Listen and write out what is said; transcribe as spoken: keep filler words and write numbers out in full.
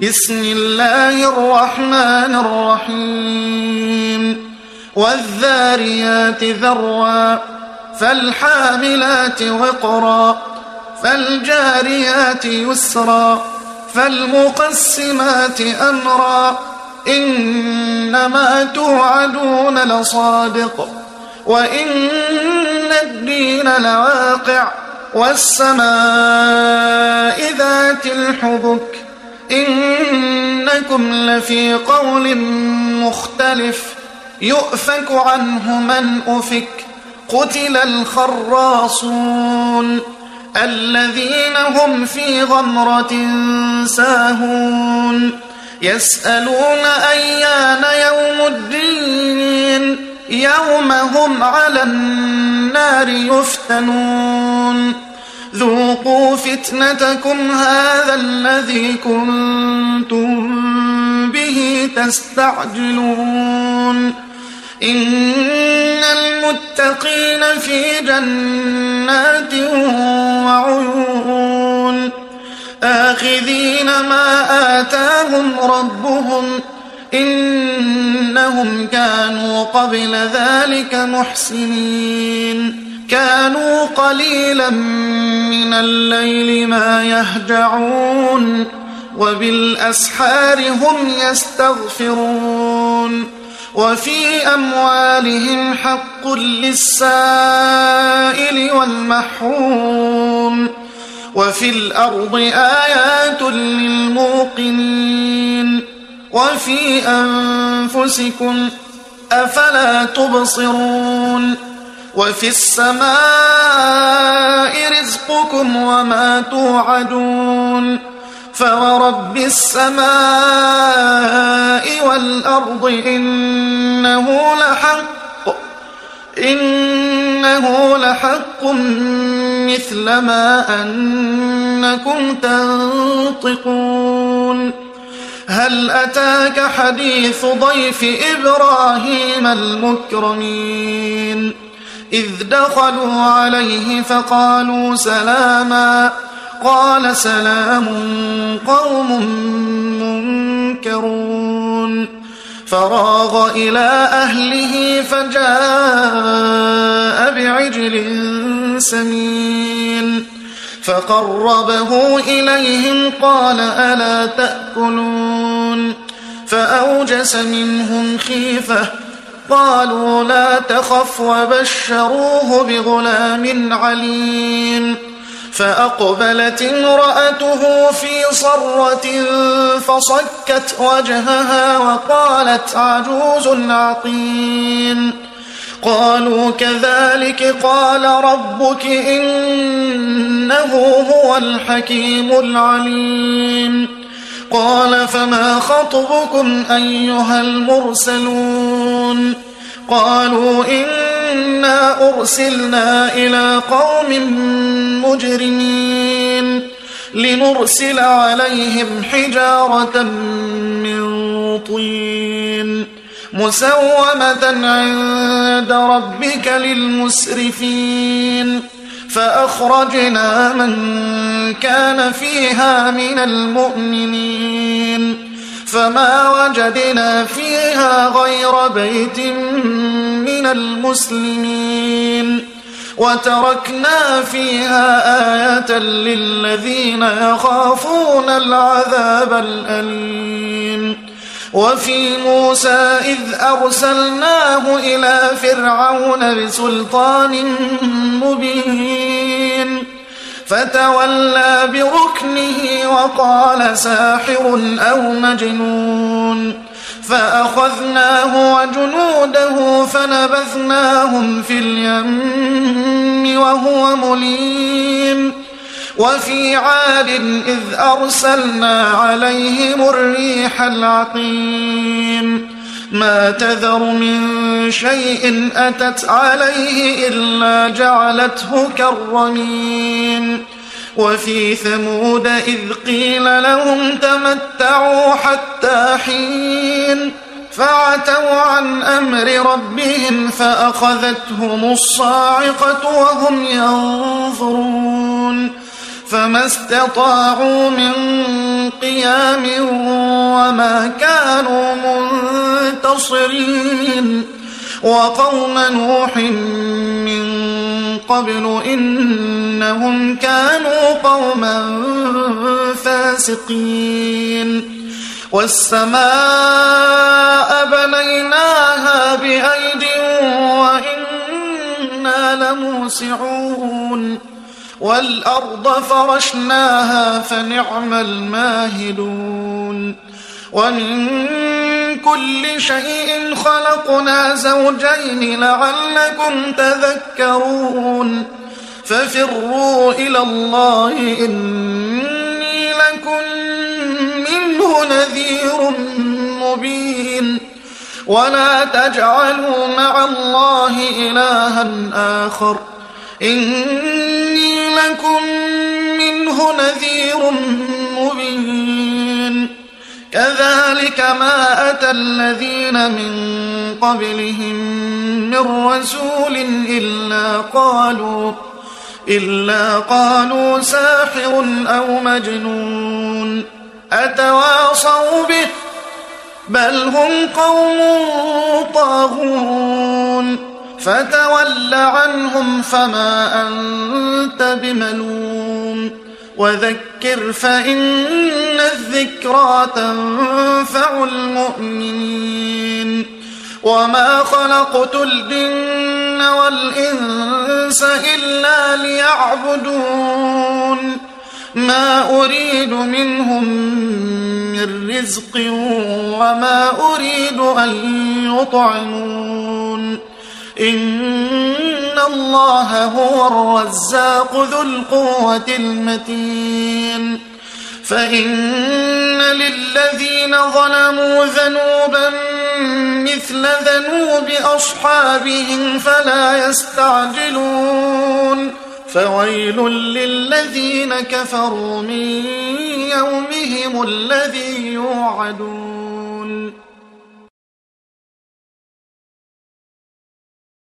بسم الله الرحمن الرحيم والذاريات ذروا فالحاملات وقرا فالجاريات يسرا فالمقسمات أمرا إنما توعدون لصادق وإن الدين لواقع والسماء ذات الحبك إنكم لفي قول مختلف يؤفك عنه من أفك قتل الخراصون الذين هم في غمرة ساهون يسألون أيان يوم الدين يوم هم على النار يفتنون ذوقوا فتنتكم هذا الذي كنتم به تستعجلون إن المتقين في جنات وعيون آخذين ما آتاهم ربهم إنهم كانوا قبل ذلك محسنين كانوا قليلا من الليل ما يهجعون وبالأسحار هم يستغفرون وفي أموالهم حق للسائل والمحروم وفي الأرض آيات للموقنين وفي أنفسكم أفلا تبصرون وفي السماء رزقكم وما توعدون فورب السماء والأرض إنه لحق إنه لحق مثل ما أنكم تنطقون هل أتاك حديث ضيف إبراهيم المكرمين إذ دخلوا عليه فقالوا سلاما قال سلام قوم منكرون فراغ إلى أهله فجاء بعجل سمين فقربه إليهم قال ألا تأكلون فأوجس منهم خيفة قالوا لا تخف وبشروه بغلام عليم فأقبلت امرأته في صرة فصكت وجهها وقالت عجوز عقيم قالوا كذلك قال ربك إنه هو الحكيم العليم قال فما خطبكم أيها المرسلون قالوا إنا أرسلنا إلى قوم مجرمين لنرسل عليهم حجارة من طين مسومة عند ربك للمسرفين فأخرجنا من كان فيها من المؤمنين فما وجدنا فيها غير بيت من المسلمين وتركنا فيها آية للذين يخافون العذاب الأليم وفي موسى إذ أرسلناه إلى فرعون بسلطان مبين فتولى بركنه وقال ساحر أو مجنون فأخذناه وجنوده فنبذناهم في اليم وهو مليم وفي عاد إذ أرسلنا عليهم الريح العقيم ما تذر من شيء أتت عليه إلا جعلته كالرميم وفي ثمود إذ قيل لهم تمتعوا حتى حين فعتوا عن أمر ربهم فأخذتهم الصاعقة وهم ينظرون فما استطاعوا من قيام وما كانوا منتصرين وقوم نوح من قبل إنهم كانوا قوما فاسقين والسماء بنيناها بأيد وإنا لموسعون والأرض فرشناها فنعم الماهدون ومن كل شيء خلقنا زوجين لعلكم تذكرون ففروا إلى الله إني لكم منه نذير مبين ولا تجعلوا مع الله إلها آخر إني لكم منه نذير مبين كذلك ما أتى الذين من قبلهم من رسول إلا قالوا إلا قالوا ساحر أو مجنون أتواصوا به بل هم قوم طاغون فتول عنهم فما أنت بملوم وذكر فإن الذكرى تنفع المؤمنين وما خلقت الجن والإنس إلا ليعبدون ما أريد منهم من رزق وما أريد أن يطعمون إن الله هو الرزاق ذو القوة المتين فإن للذين ظلموا ذنوبا مثل ذنوب أصحابهم فلا يستعجلون فويل للذين كفروا من يومهم الذي يوعدون